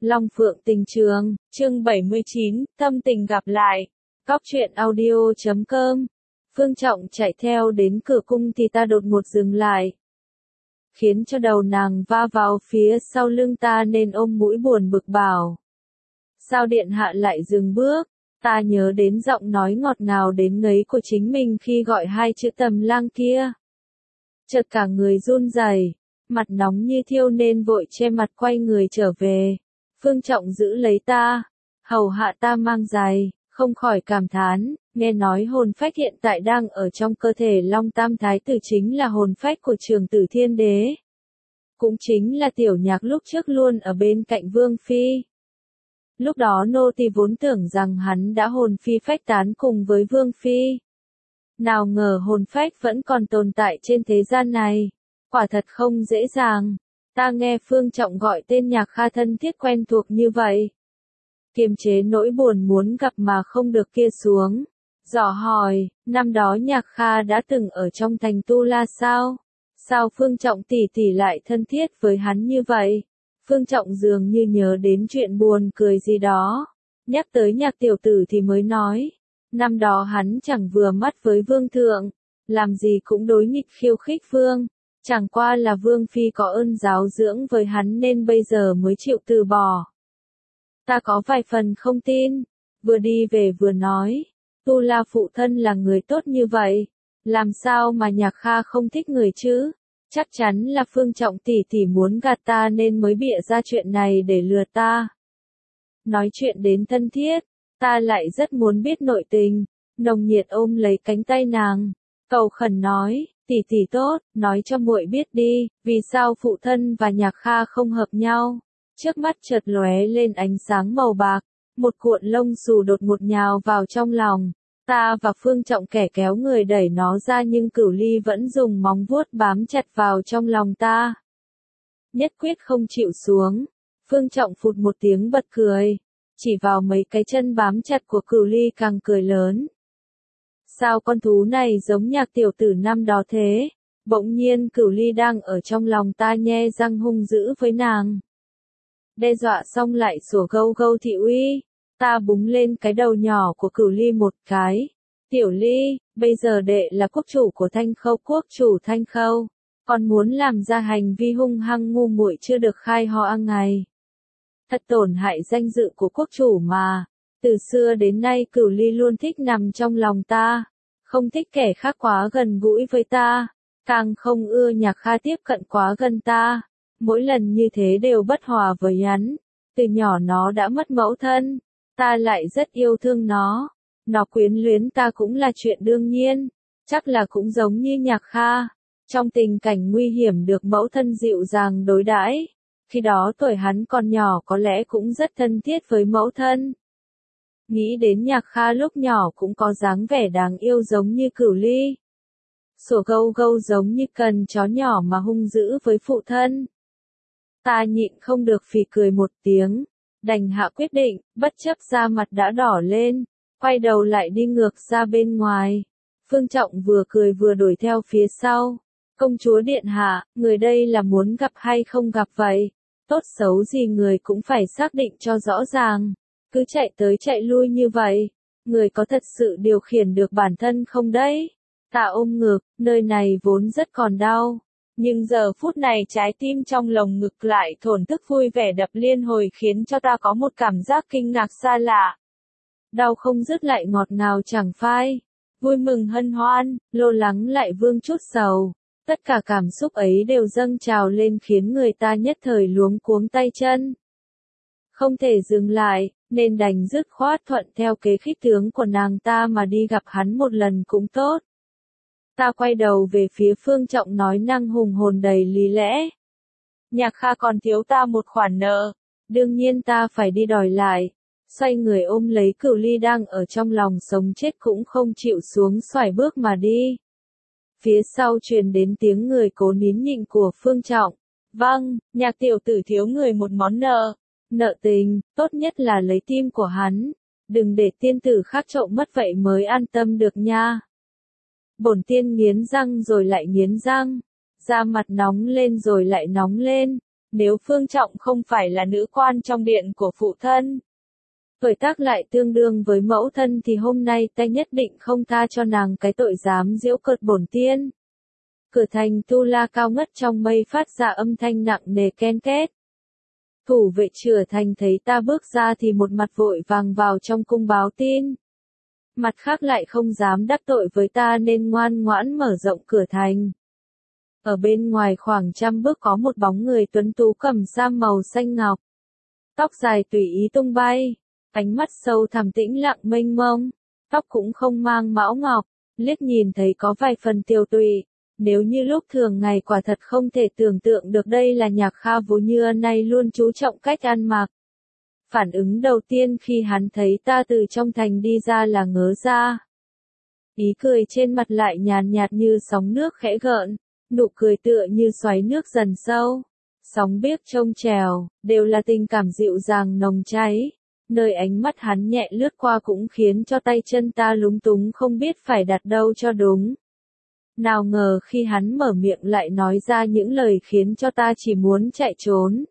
Long Phượng Tình Trường, chương 79, tâm tình gặp lại. Cóc truyện audio.com. Phương Trọng chạy theo đến cửa cung thì ta đột ngột dừng lại, khiến cho đầu nàng va vào phía sau lưng ta nên ôm mũi buồn bực bảo. Sao điện hạ lại dừng bước? Ta nhớ đến giọng nói ngọt ngào đến ngấy của chính mình khi gọi hai chữ Tầm Lang kia. Chợt cả người run rẩy, mặt nóng như thiêu nên vội che mặt quay người trở về. Phương Trọng giữ lấy ta, hầu hạ ta mang giày, không khỏi cảm thán, nghe nói hồn phách hiện tại đang ở trong cơ thể Long Tam Thái Tử chính là hồn phách của Trường Tử Thiên Đế. Cũng chính là Tiểu Nhạc lúc trước luôn ở bên cạnh Vương Phi. Lúc đó nô tỳ vốn tưởng rằng hắn đã hồn phi phách tán cùng với Vương Phi. Nào ngờ hồn phách vẫn còn tồn tại trên thế gian này. Quả thật không dễ dàng. Ta nghe Phương Trọng gọi tên Nhạc Kha thân thiết quen thuộc như vậy. Kiềm chế nỗi buồn muốn gặp mà không được kia xuống. Dò hỏi, năm đó Nhạc Kha đã từng ở trong thành Tu La sao? Sao Phương Trọng tỷ tỷ lại thân thiết với hắn như vậy? Phương Trọng dường như nhớ đến chuyện buồn cười gì đó. Nhắc tới Nhạc tiểu tử thì mới nói. Năm đó hắn chẳng vừa mắt với Vương Thượng. Làm gì cũng đối nghịch khiêu khích Vương. Chẳng qua là Vương Phi có ơn giáo dưỡng với hắn nên bây giờ mới chịu từ bỏ. Ta có vài phần không tin. Vừa đi về vừa nói. Tu La phụ thân là người tốt như vậy. Làm sao mà Nhạc Kha không thích người chứ? Chắc chắn là Phương Trọng tỷ tỷ muốn gạt ta nên mới bịa ra chuyện này để lừa ta. Nói chuyện đến thân thiết, ta lại rất muốn biết nội tình. Nồng nhiệt ôm lấy cánh tay nàng, cầu khẩn nói, tỷ tỷ tốt, nói cho muội biết đi, vì sao phụ thân và Nhạc Kha không hợp nhau. Trước mắt chợt lóe lên ánh sáng màu bạc, một cuộn lông xù đột ngột nhào vào trong lòng. Ta và Phương Trọng kẻ kéo người đẩy nó ra nhưng Cửu Ly vẫn dùng móng vuốt bám chặt vào trong lòng ta. Nhất quyết không chịu xuống. Phương Trọng phụt một tiếng bật cười. Chỉ vào mấy cái chân bám chặt của Cửu Ly càng cười lớn. Sao con thú này giống Nhạc tiểu tử năm đó thế? Bỗng nhiên Cửu Ly đang ở trong lòng ta nhe răng hung dữ với nàng. Đe dọa xong lại sủa gâu gâu thị uy. Ta búng lên cái đầu nhỏ của Cửu Ly một cái. Tiểu Ly, bây giờ đệ là quốc chủ của Thanh Khâu quốc chủ Thanh Khâu. Còn muốn làm ra hành vi hung hăng ngu muội chưa được khai ho ngày. Thật tổn hại danh dự của quốc chủ mà. Từ xưa đến nay Cửu Ly luôn thích nằm trong lòng ta. Không thích kẻ khác quá gần gũi với ta. Càng không ưa Nhạc Kha tiếp cận quá gần ta. Mỗi lần như thế đều bất hòa với hắn. Từ nhỏ nó đã mất mẫu thân. Ta lại rất yêu thương nó. Nó quyến luyến ta cũng là chuyện đương nhiên. Chắc là cũng giống như Nhạc Kha. Trong tình cảnh nguy hiểm được mẫu thân dịu dàng đối đãi. Khi đó tuổi hắn còn nhỏ có lẽ cũng rất thân thiết với mẫu thân. Nghĩ đến Nhạc Kha lúc nhỏ cũng có dáng vẻ đáng yêu giống như Cửu Ly. Sủa gâu gâu giống như cần chó nhỏ mà hung dữ với phụ thân. Ta nhịn không được phì cười một tiếng. Đành hạ quyết định, bất chấp da mặt đã đỏ lên, quay đầu lại đi ngược ra bên ngoài. Phương Trọng vừa cười vừa đuổi theo phía sau. Công chúa điện hạ, người đây là muốn gặp hay không gặp vậy? Tốt xấu gì người cũng phải xác định cho rõ ràng. Cứ chạy tới chạy lui như vậy, người có thật sự điều khiển được bản thân không đấy? Ta ôm ngực, nơi này vốn rất còn đau. Nhưng giờ phút này trái tim trong lồng ngực lại thổn thức vui vẻ đập liên hồi khiến cho ta có một cảm giác kinh ngạc xa lạ. Đau không dứt lại ngọt ngào chẳng phai. Vui mừng hân hoan, lo lắng lại vương chút sầu. Tất cả cảm xúc ấy đều dâng trào lên khiến người ta nhất thời luống cuống tay chân. Không thể dừng lại, nên đành dứt khoát thuận theo kế khích tướng của nàng ta mà đi gặp hắn một lần cũng tốt. Ta quay đầu về phía Phương Trọng nói năng hùng hồn đầy lý lẽ. Nhạc Kha còn thiếu ta một khoản nợ. Đương nhiên ta phải đi đòi lại. Xoay người ôm lấy Cửu Ly đang ở trong lòng sống chết cũng không chịu xuống xoài bước mà đi. Phía sau truyền đến tiếng người cố nín nhịn của Phương Trọng. Vâng, Nhạc tiểu tử thiếu người một món nợ. Nợ tình, tốt nhất là lấy tim của hắn. Đừng để tiên tử khác trộm mất vậy mới an tâm được nha. Bổn tiên nghiến răng rồi lại nghiến răng, da mặt nóng lên rồi lại nóng lên, Nếu Phương Trọng không phải là nữ quan trong điện của phụ thân, tuổi tác lại tương đương với mẫu thân thì hôm nay ta nhất định không tha cho nàng cái tội dám giễu cợt bổn tiên. Cửa thành tu la cao ngất trong mây phát ra âm thanh nặng nề ken két. Thủ vệ chửa thành thấy ta bước ra thì một mặt vội vàng vào trong cung báo tin. Mặt khác lại không dám đắc tội với ta nên ngoan ngoãn mở rộng cửa thành. Ở bên ngoài khoảng 100 bước có một bóng người tuấn tú cầm sam màu xanh ngọc. Tóc dài tùy ý tung bay, ánh mắt sâu thẳm tĩnh lặng mênh mông, tóc cũng không mang mão ngọc, liếc nhìn thấy có vài phần tiều tụy. Nếu như lúc thường ngày quả thật không thể tưởng tượng được đây là Nhạc Kha vốn như nay luôn chú trọng cách ăn mặc. Phản ứng đầu tiên khi hắn thấy ta từ trong thành đi ra là ngớ ra. Ý cười trên mặt lại nhàn nhạt như sóng nước khẽ gợn, nụ cười tựa như xoáy nước dần sâu. Sóng biếc trông trèo, đều là tình cảm dịu dàng nồng cháy. Nơi ánh mắt hắn nhẹ lướt qua cũng khiến cho tay chân ta lúng túng không biết phải đặt đâu cho đúng. Nào ngờ khi hắn mở miệng lại nói ra những lời khiến cho ta chỉ muốn chạy trốn.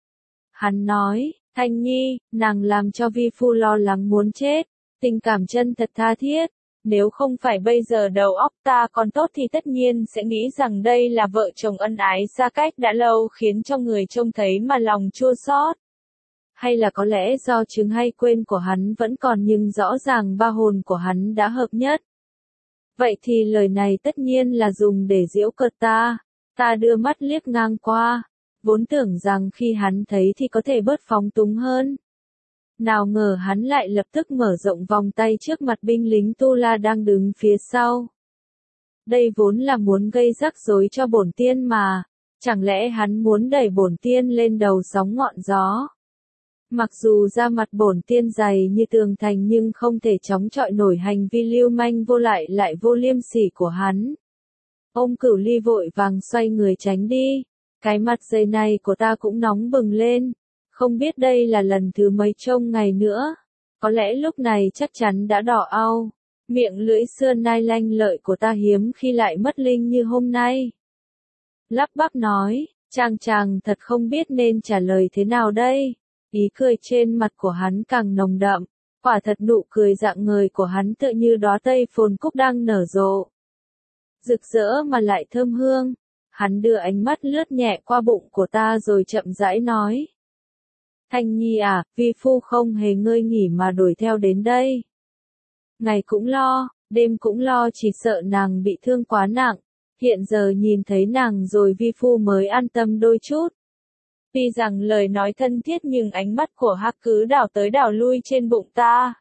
Hắn nói, Thanh Nhi, nàng làm cho vi phu lo lắng muốn chết, tình cảm chân thật tha thiết. Nếu không phải bây giờ đầu óc ta còn tốt thì tất nhiên sẽ nghĩ rằng đây là vợ chồng ân ái xa cách đã lâu khiến cho người trông thấy mà lòng chua xót. Hay là có lẽ do chứng hay quên của hắn vẫn còn nhưng rõ ràng ba hồn của hắn đã hợp nhất. Vậy thì lời này tất nhiên là dùng để giễu cợt ta. Ta đưa mắt liếc ngang qua, vốn tưởng rằng khi hắn thấy thì có thể bớt phóng túng hơn. Nào ngờ hắn lại lập tức mở rộng vòng tay trước mặt binh lính Tu La đang đứng phía sau. Đây vốn là muốn gây rắc rối cho bổn tiên mà, chẳng lẽ hắn muốn đẩy bổn tiên lên đầu sóng ngọn gió. Mặc dù da mặt bổn tiên dày như tường thành nhưng không thể chống chọi nổi hành vi lưu manh lại vô liêm sỉ của hắn. Ông Cửu Ly vội vàng xoay người tránh đi, cái mặt dày này của ta cũng nóng bừng lên, không biết đây là lần thứ mấy trong ngày nữa, có lẽ lúc này chắc chắn đã đỏ au, miệng lưỡi xưa nai lanh lợi của ta hiếm khi lại mất linh như hôm nay. Lắp bắp nói, chàng thật không biết nên trả lời thế nào đây. Ý cười trên mặt của hắn càng nồng đậm, quả thật nụ cười rạng ngời của hắn tựa như đóa tây phồn cúc đang nở rộ. Rực rỡ mà lại thơm hương, hắn đưa ánh mắt lướt nhẹ qua bụng của ta rồi chậm rãi nói. Thanh Nhi à, vi phu không hề ngơi nghỉ mà đuổi theo đến đây. Ngày cũng lo, đêm cũng lo chỉ sợ nàng bị thương quá nặng, hiện giờ nhìn thấy nàng rồi vi phu mới an tâm đôi chút. Tuy rằng lời nói thân thiết nhưng ánh mắt của Hắc cứ đảo tới đảo lui trên bụng ta.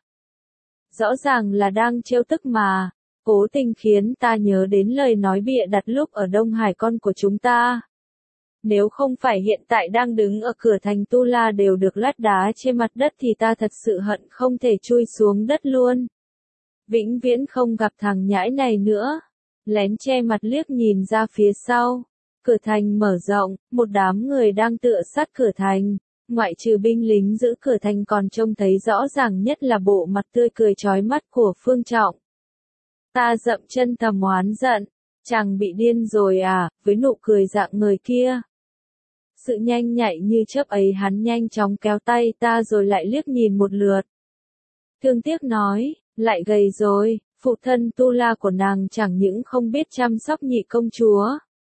Rõ ràng là đang trêu tức mà, cố tình khiến ta nhớ đến lời nói bịa đặt lúc ở Đông Hải con của chúng ta. Nếu không phải hiện tại đang đứng ở cửa thành Tu La đều được lát đá trên mặt đất thì ta thật sự hận không thể chui xuống đất luôn. Vĩnh viễn không gặp thằng nhãi này nữa. Lén che mặt liếc nhìn ra phía sau. Cửa thành mở rộng, một đám người đang tựa sát cửa thành, ngoại trừ binh lính giữ cửa thành còn trông thấy rõ ràng nhất là bộ mặt tươi cười chói mắt của Phương Trọng. Ta dậm chân thầm oán giận, chàng bị điên rồi à, với nụ cười rạng ngời kia. Sự nhanh nhạy như chớp ấy hắn nhanh chóng kéo tay ta rồi lại liếc nhìn một lượt. Thương tiếc nói, lại gầy rồi, phụ thân Tu La của nàng chẳng những không biết chăm sóc nhị công chúa.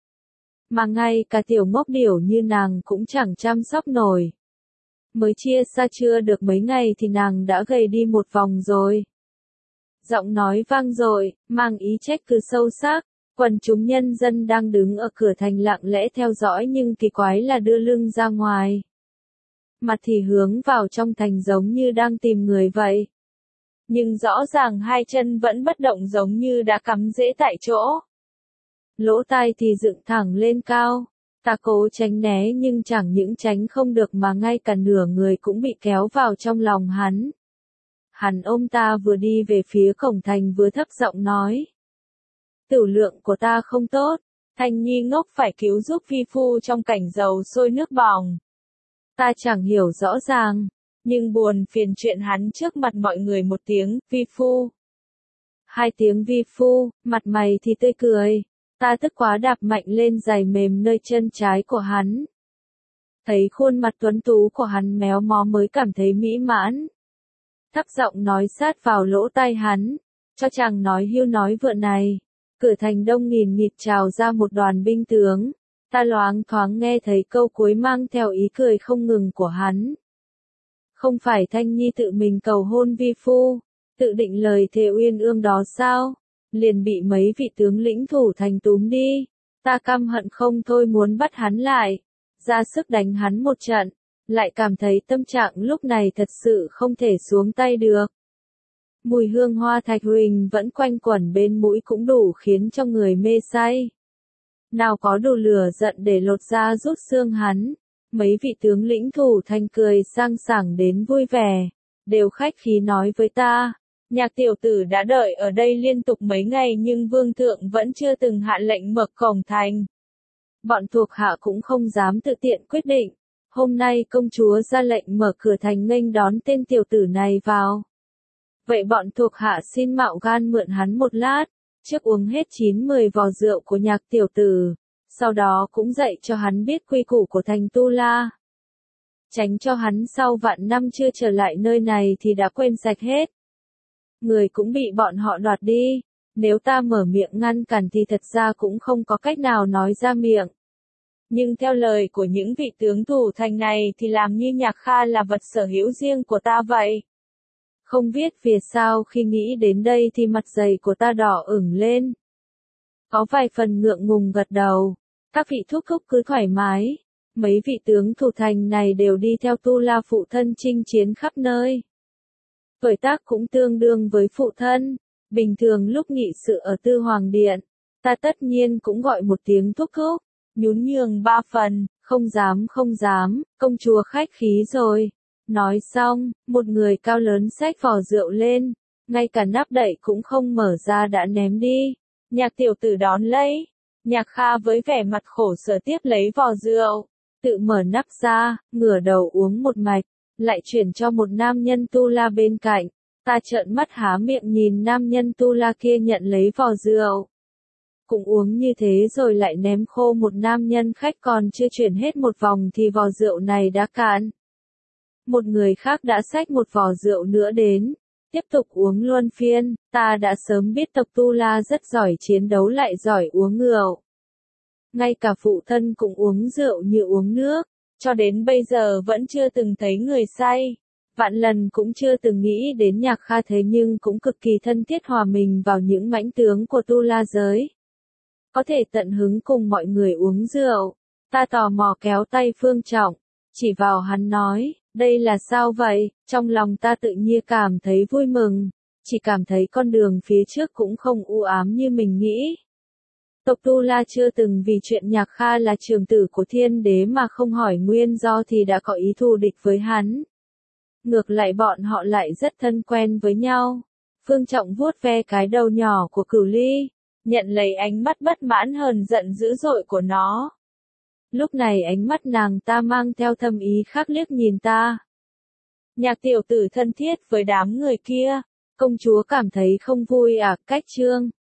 Mà ngay cả tiểu ngốc điểu như nàng cũng chẳng chăm sóc nổi. Mới chia xa chưa được mấy ngày thì nàng đã gầy đi một vòng rồi. Giọng nói vang dội, mang ý trách cứ sâu sắc, quần chúng nhân dân đang đứng ở cửa thành lặng lẽ theo dõi nhưng kỳ quái là đưa lưng ra ngoài. Mặt thì hướng vào trong thành giống như đang tìm người vậy. Nhưng rõ ràng hai chân vẫn bất động giống như đã cắm rễ tại chỗ. Lỗ tai thì dựng thẳng lên cao, ta cố tránh né nhưng chẳng những tránh không được mà ngay cả nửa người cũng bị kéo vào trong lòng hắn. Hắn ôm ta vừa đi về phía cổng thành vừa thấp giọng nói. Tửu lượng của ta không tốt, Thanh Nhi ngốc phải cứu giúp vi phu trong cảnh dầu sôi nước bỏng. Ta chẳng hiểu rõ ràng, nhưng buồn phiền chuyện hắn trước mặt mọi người một tiếng, vi phu. Hai tiếng vi phu, mặt mày thì tươi cười. Ta tức quá đạp mạnh lên giày mềm nơi chân trái của hắn. Thấy khuôn mặt tuấn tú của hắn méo mó mới cảm thấy mỹ mãn. Thấp giọng nói sát vào lỗ tai hắn, cho chàng nói hưu nói vượn này. Cửa thành đông nghìn nghịt trào ra một đoàn binh tướng, ta loáng thoáng nghe thấy câu cuối mang theo ý cười không ngừng của hắn. Không phải Thanh Nhi tự mình cầu hôn vi phu, tự định lời thề uyên ương đó sao? Liền bị mấy vị tướng lĩnh thủ thành túm đi, ta căm hận không thôi muốn bắt hắn lại, ra sức đánh hắn một trận, lại cảm thấy tâm trạng lúc này thật sự không thể xuống tay được. Mùi hương hoa thạch huỳnh vẫn quanh quẩn bên mũi cũng đủ khiến cho người mê say. Nào có đủ lửa giận để lột da rút xương hắn, mấy vị tướng lĩnh thủ thành cười sang sảng đến vui vẻ, đều khách khí nói với ta. Nhạc tiểu tử đã đợi ở đây liên tục mấy ngày nhưng vương thượng vẫn chưa từng hạ lệnh mở cổng thành. Bọn thuộc hạ cũng không dám tự tiện quyết định. Hôm nay công chúa ra lệnh mở cửa thành nghênh đón tên tiểu tử này vào. Vậy bọn thuộc hạ xin mạo gan mượn hắn một lát, trước uống hết 9-10 vò rượu của nhạc tiểu tử, sau đó cũng dạy cho hắn biết quy củ của thành Tu La. Tránh cho hắn sau vạn năm chưa trở lại nơi này thì đã quên sạch hết. Người cũng bị bọn họ đoạt đi, nếu ta mở miệng ngăn cản thì thật ra cũng không có cách nào nói ra miệng. Nhưng theo lời của những vị tướng thủ thành này thì làm như Nhạc Kha là vật sở hữu riêng của ta vậy. Không biết vì sao khi nghĩ đến đây thì mặt dày của ta đỏ ửng lên. Có vài phần ngượng ngùng gật đầu, các vị thúc thúc cứ thoải mái, mấy vị tướng thủ thành này đều đi theo Tu La phụ thân chinh chiến khắp nơi. Tuổi tác cũng tương đương với phụ thân, bình thường lúc nghị sự ở Tư Hoàng Điện, ta tất nhiên cũng gọi một tiếng thúc thúc, nhún nhường 3 phần, không dám, công chúa khách khí rồi. Nói xong, một người cao lớn xách vò rượu lên, ngay cả nắp đậy cũng không mở ra đã ném đi. Nhạc tiểu tử đón lấy, Nhạc Kha với vẻ mặt khổ sở tiếp lấy vò rượu, tự mở nắp ra, ngửa đầu uống một mạch, lại chuyển cho một nam nhân Tu La bên cạnh. Ta trợn mắt há miệng nhìn nam nhân Tu La kia nhận lấy vò rượu. Cũng uống như thế rồi lại ném khô một nam nhân khách còn chưa chuyển hết một vòng thì vò rượu này đã cạn. Một người khác đã xách một vò rượu nữa đến, tiếp tục uống luân phiên, ta đã sớm biết tộc Tu La rất giỏi chiến đấu lại giỏi uống rượu. Ngay cả phụ thân cũng uống rượu như uống nước, cho đến bây giờ vẫn chưa từng thấy người say. Vạn lần cũng chưa từng nghĩ đến Nhạc Kha thế nhưng cũng cực kỳ thân thiết hòa mình vào những mãnh tướng của Tu La giới. Có thể tận hứng cùng mọi người uống rượu, ta tò mò kéo tay Phương Trọng, chỉ vào hắn nói, đây là sao vậy? Trong lòng ta tự nhiên cảm thấy vui mừng, chỉ cảm thấy con đường phía trước cũng không u ám như mình nghĩ. Tộc Tu La chưa từng vì chuyện Nhạc Kha là trưởng tử của Thiên Đế mà không hỏi nguyên do thì đã có ý thù địch với hắn. Ngược lại bọn họ lại rất thân quen với nhau. Phương Trọng vuốt ve cái đầu nhỏ của Cửu Ly, nhận lấy ánh mắt bất mãn hờn giận dữ dội của nó. Lúc này ánh mắt nàng ta mang theo thâm ý khác liếc nhìn ta. Nhạc tiểu tử thân thiết với đám người kia, công chúa cảm thấy không vui à? Cách Trương